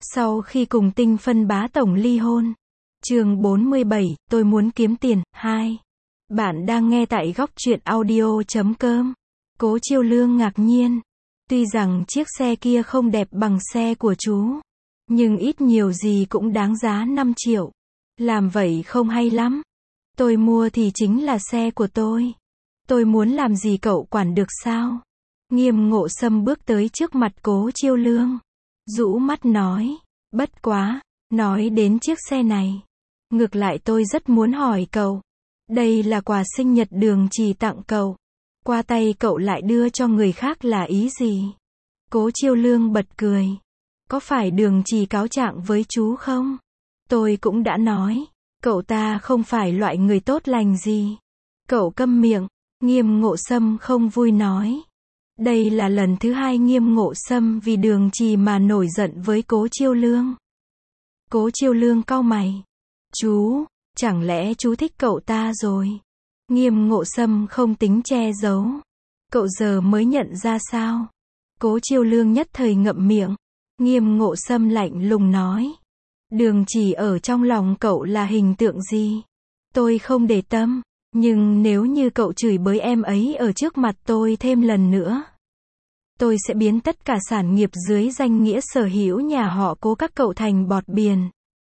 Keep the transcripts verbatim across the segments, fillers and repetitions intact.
Sau khi cùng Tinh Phân bá tổng ly hôn. Chương bốn mươi bảy, tôi muốn kiếm tiền, hai. Bạn đang nghe tại góc truyện audio chấm com. Cố Chiêu Lương ngạc nhiên. Tuy rằng chiếc xe kia không đẹp bằng xe của chú, nhưng ít nhiều gì cũng đáng giá năm triệu. Làm vậy không hay lắm. Tôi mua thì chính là xe của tôi. Tôi muốn làm gì cậu quản được sao? Nghiêm Ngộ Sâm bước tới trước mặt Cố Chiêu Lương, rũ mắt nói, bất quá, nói đến chiếc xe này. Ngược lại tôi rất muốn hỏi cậu, đây là quà sinh nhật Đường Trì tặng cậu. Qua tay cậu lại đưa cho người khác là ý gì? Cố Chiêu Lương bật cười. Có phải Đường Trì cáo trạng với chú không? Tôi cũng đã nói, cậu ta không phải loại người tốt lành gì. Cậu câm miệng. Nghiêm Ngộ Sâm không vui nói. Đây là lần thứ hai Nghiêm Ngộ Sâm vì Đường Trì mà nổi giận với Cố Chiêu Lương. Cố Chiêu Lương cau mày. Chú, chẳng lẽ chú thích cậu ta rồi? Nghiêm Ngộ Sâm không tính che giấu. Cậu giờ mới nhận ra sao? Cố Chiêu Lương nhất thời ngậm miệng. Nghiêm Ngộ Sâm lạnh lùng nói. Đường Trì ở trong lòng cậu là hình tượng gì? Tôi không để tâm. Nhưng nếu như cậu chửi bới em ấy ở trước mặt tôi thêm lần nữa, tôi sẽ biến tất cả sản nghiệp dưới danh nghĩa sở hữu nhà họ Cố các cậu thành bọt biển.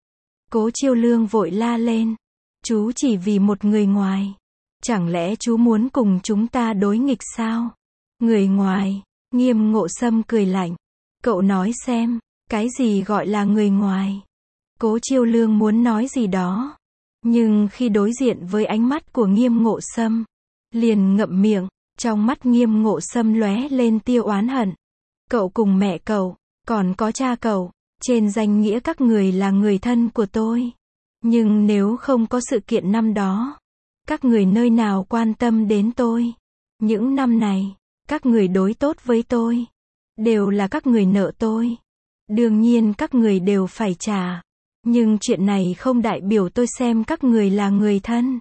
Cố Chiêu Lương vội la lên. Chú chỉ vì một người ngoài. Chẳng lẽ chú muốn cùng chúng ta đối nghịch sao? Người ngoài. Nghiêm Ngộ Sâm cười lạnh. Cậu nói xem, cái gì gọi là người ngoài? Cố Chiêu Lương muốn nói gì đó. Nhưng khi đối diện với ánh mắt của Nghiêm Ngộ Sâm, liền ngậm miệng. Trong mắt Nghiêm Ngộ Sâm lóe lên tia oán hận. Cậu cùng mẹ cậu, còn có cha cậu, trên danh nghĩa các người là người thân của tôi. Nhưng nếu không có sự kiện năm đó, các người nơi nào quan tâm đến tôi? Những năm này, các người đối tốt với tôi, đều là các người nợ tôi. Đương nhiên các người đều phải trả. Nhưng chuyện này không đại biểu tôi xem các người là người thân.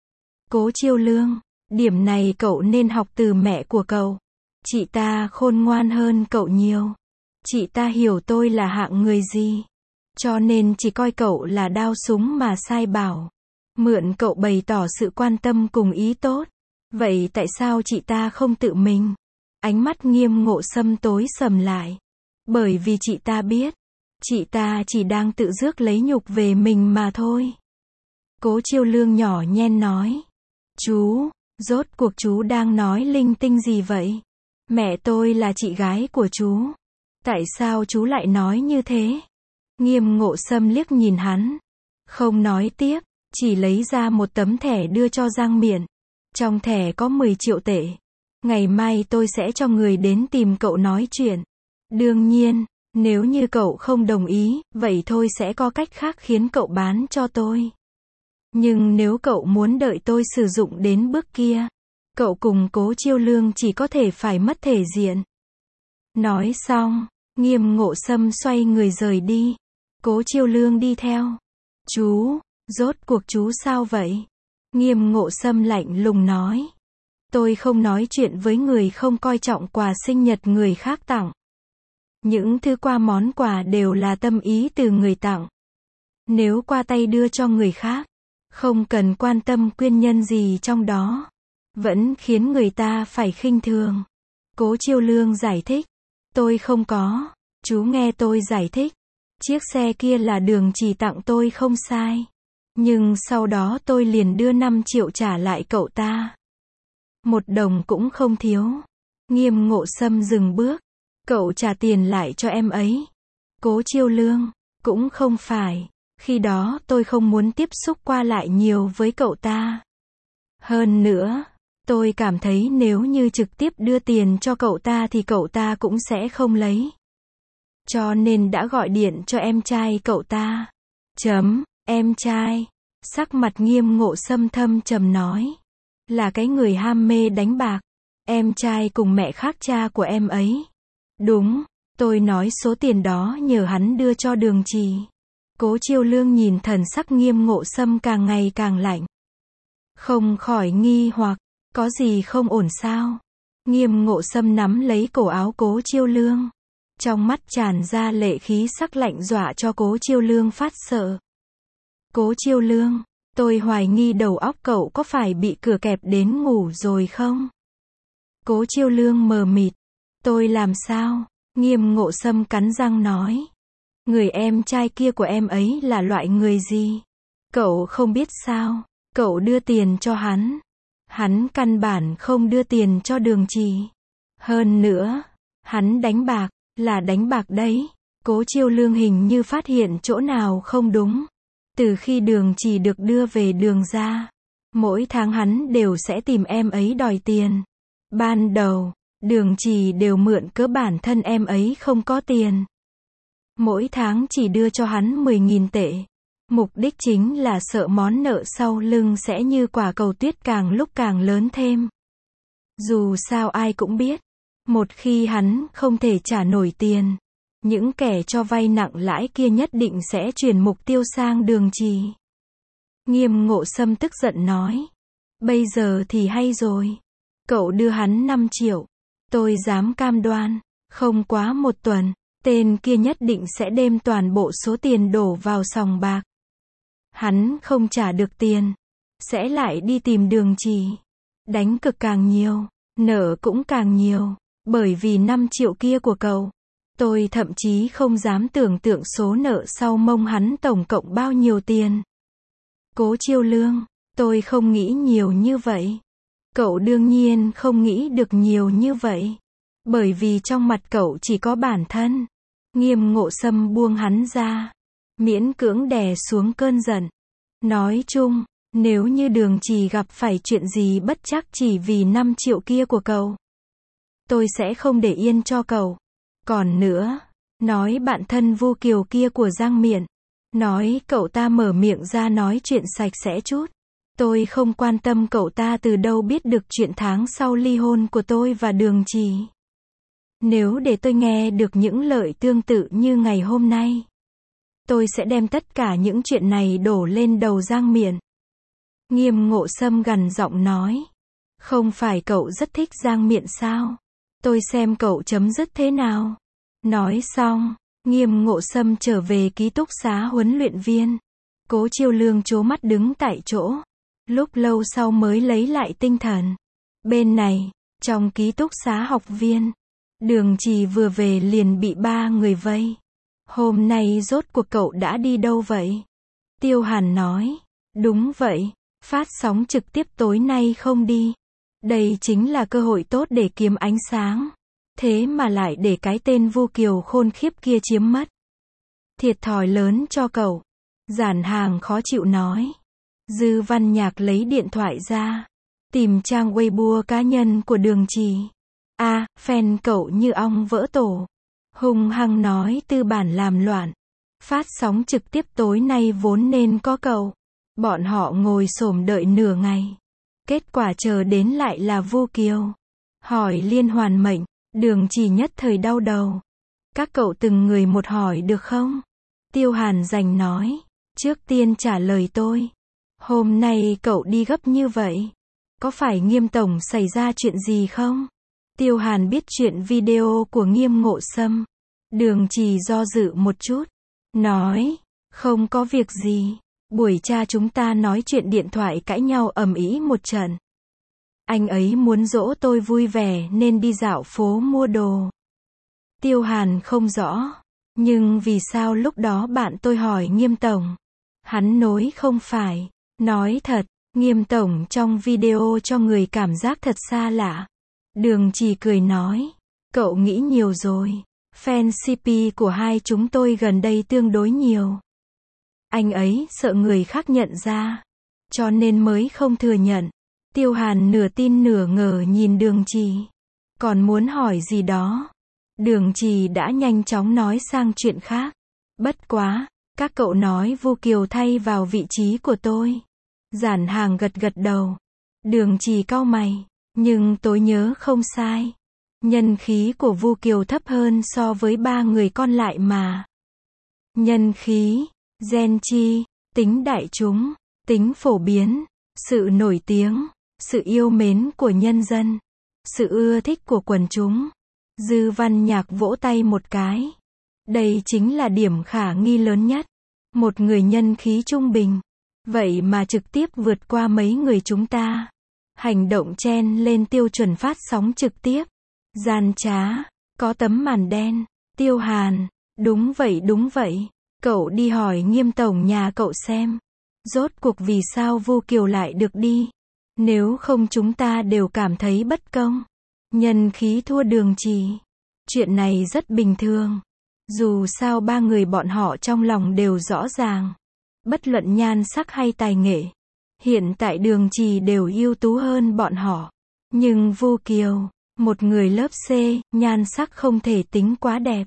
Cố Chiêu Lương, điểm này cậu nên học từ mẹ của cậu. Chị ta khôn ngoan hơn cậu nhiều. Chị ta hiểu tôi là hạng người gì. Cho nên chỉ coi cậu là đao súng mà sai bảo. Mượn cậu bày tỏ sự quan tâm cùng ý tốt. Vậy tại sao chị ta không tự mình? Ánh mắt Nghiêm Ngộ Sâm tối sầm lại. Bởi vì chị ta biết, chị ta chỉ đang tự rước lấy nhục về mình mà thôi. Cố Chiêu Lương nhỏ nhen nói. Chú, rốt cuộc chú đang nói linh tinh gì vậy? Mẹ tôi là chị gái của chú. Tại sao chú lại nói như thế? Nghiêm Ngộ Sâm liếc nhìn hắn. Không nói tiếp, chỉ lấy ra một tấm thẻ đưa cho Giang Miện. Trong thẻ có mười triệu tệ. Ngày mai tôi sẽ cho người đến tìm cậu nói chuyện. Đương nhiên, nếu như cậu không đồng ý, vậy thôi sẽ có cách khác khiến cậu bán cho tôi. Nhưng nếu cậu muốn đợi tôi sử dụng đến bước kia, cậu cùng Cố Chiêu Lương chỉ có thể phải mất thể diện. Nói xong, Nghiêm Ngộ Sâm xoay người rời đi. Cố Chiêu Lương đi theo. Chú, rốt cuộc chú sao vậy? Nghiêm Ngộ Sâm lạnh lùng nói. Tôi không nói chuyện với người không coi trọng quà sinh nhật người khác tặng. Những thứ qua món quà đều là tâm ý từ người tặng. Nếu qua tay đưa cho người khác, không cần quan tâm nguyên nhân gì trong đó, vẫn khiến người ta phải khinh thường. Cố Chiêu Lương giải thích. Tôi không có. Chú nghe tôi giải thích. Chiếc xe kia là Đường Trì tặng tôi không sai. Nhưng sau đó tôi liền đưa năm triệu trả lại cậu ta. Một đồng cũng không thiếu. Nghiêm Ngộ Sâm dừng bước. Cậu trả tiền lại cho em ấy. Cố Chiêu Lương. Cũng không phải. Khi đó tôi không muốn tiếp xúc qua lại nhiều với cậu ta. Hơn nữa, tôi cảm thấy nếu như trực tiếp đưa tiền cho cậu ta thì cậu ta cũng sẽ không lấy. Cho nên đã gọi điện cho em trai cậu ta. Chấm, em trai. Sắc mặt Nghiêm Ngộ Sâm thâm trầm nói. Là cái người ham mê đánh bạc. Em trai cùng mẹ khác cha của em ấy. Đúng, tôi nói số tiền đó nhờ hắn đưa cho Đường Trì. Cố Chiêu Lương nhìn thần sắc Nghiêm Ngộ Sâm càng ngày càng lạnh. Không khỏi nghi hoặc, có gì không ổn sao? Nghiêm Ngộ Sâm nắm lấy cổ áo Cố Chiêu Lương. Trong mắt tràn ra lệ khí sắc lạnh dọa cho Cố Chiêu Lương phát sợ. Cố Chiêu Lương, tôi hoài nghi đầu óc cậu có phải bị cửa kẹp đến ngủ rồi không? Cố Chiêu Lương mờ mịt. Tôi làm sao? Nghiêm Ngộ Sâm cắn răng nói. Người em trai kia của em ấy là loại người gì? Cậu không biết sao? Cậu đưa tiền cho hắn. Hắn căn bản không đưa tiền cho Đường Trì. Hơn nữa, hắn đánh bạc, là đánh bạc đấy. Cố Chiêu Lương hình như phát hiện chỗ nào không đúng. Từ khi Đường Trì được đưa về Đường gia, mỗi tháng hắn đều sẽ tìm em ấy đòi tiền. Ban đầu, Đường Trì đều mượn cớ bản thân em ấy không có tiền. Mỗi tháng chỉ đưa cho hắn mười nghìn tệ. Mục đích chính là sợ món nợ sau lưng sẽ như quả cầu tuyết càng lúc càng lớn thêm. Dù sao ai cũng biết, một khi hắn không thể trả nổi tiền, những kẻ cho vay nặng lãi kia nhất định sẽ chuyển mục tiêu sang Đường Trì. Nghiêm Ngộ Sâm tức giận nói. Bây giờ thì hay rồi. Cậu đưa hắn năm triệu. Tôi dám cam đoan, không quá một tuần, tên kia nhất định sẽ đem toàn bộ số tiền đổ vào sòng bạc. Hắn không trả được tiền, sẽ lại đi tìm Đường Trì. Đánh cược càng nhiều, nợ cũng càng nhiều. Bởi vì năm triệu kia của cậu, tôi thậm chí không dám tưởng tượng số nợ sau mông hắn tổng cộng bao nhiêu tiền. Cố Chiêu Lương, tôi không nghĩ nhiều như vậy. Cậu đương nhiên không nghĩ được nhiều như vậy. Bởi vì trong mặt cậu chỉ có bản thân. Nghiêm Ngộ Sâm buông hắn ra, miễn cưỡng đè xuống cơn giận. Nói chung, nếu như Đường Trì gặp phải chuyện gì bất trắc chỉ vì năm triệu kia của cậu, tôi sẽ không để yên cho cậu. Còn nữa, nói bạn thân Vu Kiều kia của Giang Miện, nói cậu ta mở miệng ra nói chuyện sạch sẽ chút. Tôi không quan tâm cậu ta từ đâu biết được chuyện tháng sau ly hôn của tôi và Đường Trì. Nếu để tôi nghe được những lời tương tự như ngày hôm nay, tôi sẽ đem tất cả những chuyện này đổ lên đầu Giang Miện. Nghiêm Ngộ Sâm gằn giọng nói. Không phải cậu rất thích Giang Miện sao? Tôi xem cậu chấm dứt thế nào. Nói xong, Nghiêm Ngộ Sâm trở về ký túc xá huấn luyện viên. Cố Chiêu Lương trố mắt đứng tại chỗ. Lúc lâu sau mới lấy lại tinh thần. Bên này, trong ký túc xá học viên, Đường Trì vừa về liền bị ba người vây. Hôm nay rốt cuộc cậu đã đi đâu vậy? Tiêu Hàn nói. Đúng vậy, phát sóng trực tiếp tối nay không đi. Đây chính là cơ hội tốt để kiếm ánh sáng. Thế mà lại để cái tên Vu Kiều khôn khiếp kia chiếm mất. Thiệt thòi lớn cho cậu. Giản Hàng khó chịu nói. Dư Văn Nhạc lấy điện thoại ra, tìm trang Weibo cá nhân của Đường Trì. A, à, fan cậu như ong vỡ tổ. Hung hăng nói tư bản làm loạn. Phát sóng trực tiếp tối nay vốn nên có cậu. Bọn họ ngồi xổm đợi nửa ngày. Kết quả chờ đến lại là Vu Kiều. Hỏi liên hoàn mệnh, Đường Trì nhất thời đau đầu. Các cậu từng người một hỏi được không? Tiêu Hàn Dành nói. Trước tiên trả lời tôi. Hôm nay cậu đi gấp như vậy. Có phải Nghiêm tổng xảy ra chuyện gì không? Tiêu Hàn biết chuyện video của Nghiêm Ngộ Sâm. Đường Trì do dự một chút. Nói. Không có việc gì. Buổi cha chúng ta nói chuyện điện thoại cãi nhau ầm ĩ một trận. Anh ấy muốn dỗ tôi vui vẻ nên đi dạo phố mua đồ. Tiêu Hàn không rõ. Nhưng vì sao lúc đó bạn tôi hỏi Nghiêm tổng? Hắn nói không phải. Nói thật, Nghiêm tổng trong video cho người cảm giác thật xa lạ. Đường Trì cười nói. Cậu nghĩ nhiều rồi. Fan xê pê của hai chúng tôi gần đây tương đối nhiều. Anh ấy sợ người khác nhận ra. Cho nên mới không thừa nhận. Tiêu Hàn nửa tin nửa ngờ nhìn Đường Trì. Còn muốn hỏi gì đó. Đường Trì đã nhanh chóng nói sang chuyện khác. Bất quá, các cậu nói Vu Kiều thay vào vị trí của tôi. Giản Hàng gật gật đầu. Đường Trì cau mày. Nhưng tôi nhớ không sai. Nhân khí của Vu Kiều thấp hơn so với ba người còn lại mà. Nhân khí, gen chi, tính đại chúng, tính phổ biến, sự nổi tiếng, sự yêu mến của nhân dân, sự ưa thích của quần chúng. Dư Văn Nhạc vỗ tay một cái. Đây chính là điểm khả nghi lớn nhất. Một người nhân khí trung bình. Vậy mà trực tiếp vượt qua mấy người chúng ta. Hành động chen lên tiêu chuẩn phát sóng trực tiếp. Gian trá. Có tấm màn đen. Tiêu Hàn. Đúng vậy đúng vậy. Cậu đi hỏi Nghiêm tổng nhà cậu xem. Rốt cuộc vì sao Vu Kiều lại được đi. Nếu không chúng ta đều cảm thấy bất công. Nhân khí thua Đường Trì. Chuyện này rất bình thường. Dù sao ba người bọn họ trong lòng đều rõ ràng. Bất luận nhan sắc hay tài nghệ. Hiện tại Đường Trì đều ưu tú hơn bọn họ. Nhưng Vu Kiều, một người lớp C, nhan sắc không thể tính quá đẹp.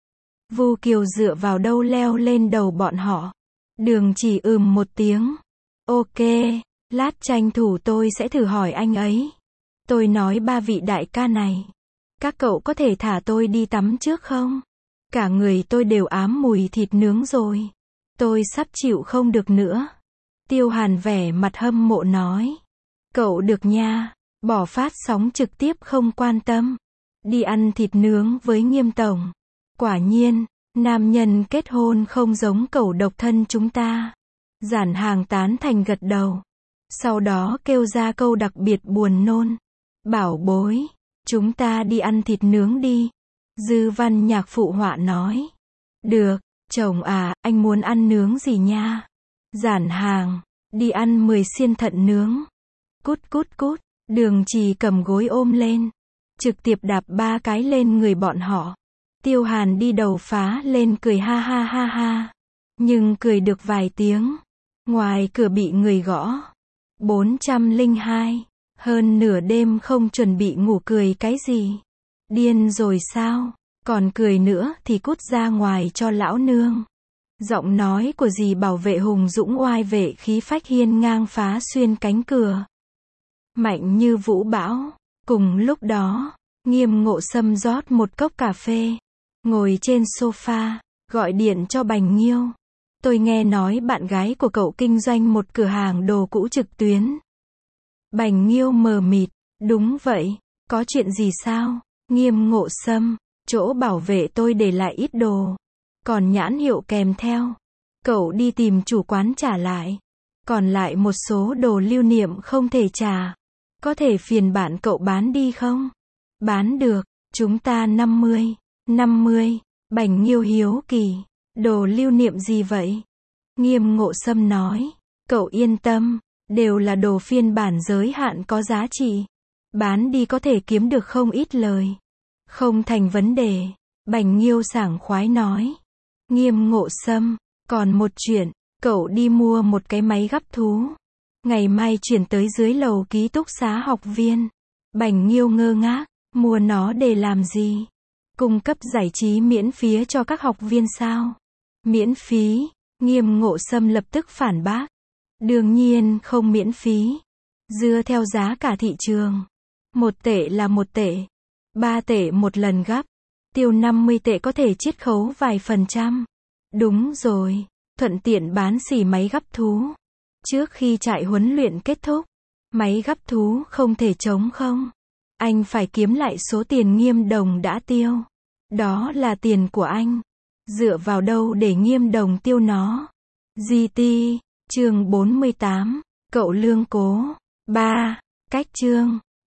Vu Kiều dựa vào đâu leo lên đầu bọn họ. Đường Trì ừm một tiếng. Ok, lát tranh thủ tôi sẽ thử hỏi anh ấy. Tôi nói ba vị đại ca này. Các cậu có thể thả tôi đi tắm trước không? Cả người tôi đều ám mùi thịt nướng rồi. Tôi sắp chịu không được nữa. Tiêu Hàn vẻ mặt hâm mộ nói. Cậu được nha, bỏ phát sóng trực tiếp không quan tâm. Đi ăn thịt nướng với Nghiêm tổng. Quả nhiên, nam nhân kết hôn không giống cậu độc thân chúng ta. Giản Hàng tán thành gật đầu. Sau đó kêu ra câu đặc biệt buồn nôn. Bảo bối, chúng ta đi ăn thịt nướng đi. Dư Văn Nhạc phụ họa nói. Được, chồng à, anh muốn ăn nướng gì nha? Giản Hàng, đi ăn mười xiên thận nướng. Cút cút cút, Đường Trì cầm gối ôm lên. Trực tiếp đạp ba cái lên người bọn họ. Tiêu Hàn đi đầu phá lên cười ha ha ha ha. Nhưng cười được vài tiếng. Ngoài cửa bị người gõ. bốn trăm lẻ hai. Hơn nửa đêm không chuẩn bị ngủ cười cái gì? Điên rồi sao? Còn cười nữa thì cút ra ngoài cho lão nương. Giọng nói của dì bảo vệ hùng dũng oai vệ khí phách hiên ngang phá xuyên cánh cửa. Mạnh như vũ bão. Cùng lúc đó, Nghiêm Ngộ Sâm rót một cốc cà phê. Ngồi trên sofa, gọi điện cho Bành Nghiêu. Tôi nghe nói bạn gái của cậu kinh doanh một cửa hàng đồ cũ trực tuyến. Bành Nghiêu mờ mịt. Đúng vậy, có chuyện gì sao? Nghiêm Ngộ Sâm, chỗ bảo vệ tôi để lại ít đồ. Còn nhãn hiệu kèm theo. Cậu đi tìm chủ quán trả lại. Còn lại một số đồ lưu niệm không thể trả. Có thể phiền bạn cậu bán đi không? Bán được, chúng ta năm mươi. năm mươi. Bành Nghiêu hiếu kỳ. Đồ lưu niệm gì vậy? Nghiêm Ngộ Sâm nói. Cậu yên tâm, đều là đồ phiên bản giới hạn có giá trị. Bán đi có thể kiếm được không ít lời. Không thành vấn đề. Bành Nghiêu sảng khoái nói. Nghiêm Ngộ Sâm, còn một chuyện, cậu đi mua một cái máy gắp thú. Ngày mai chuyển tới dưới lầu ký túc xá học viên. Bành Nghiêu ngơ ngác, mua nó để làm gì? Cung cấp giải trí miễn phí cho các học viên sao? Miễn phí? Nghiêm Ngộ Sâm lập tức phản bác. Đương nhiên không miễn phí. Dựa theo giá cả thị trường. Một tệ là một tệ. Ba tệ một lần gấp. Tiêu năm mươi tệ có thể chiết khấu vài phần trăm. Đúng rồi. Thuận tiện bán xỉ máy gắp thú. Trước khi trại huấn luyện kết thúc. Máy gắp thú không thể trống không. Anh phải kiếm lại số tiền Nghiêm Đồng đã tiêu. Đó là tiền của anh. Dựa vào đâu để Nghiêm Đồng tiêu nó? giê tê, chương bốn mươi tám. Cậu lương cố. ba. Cách chương.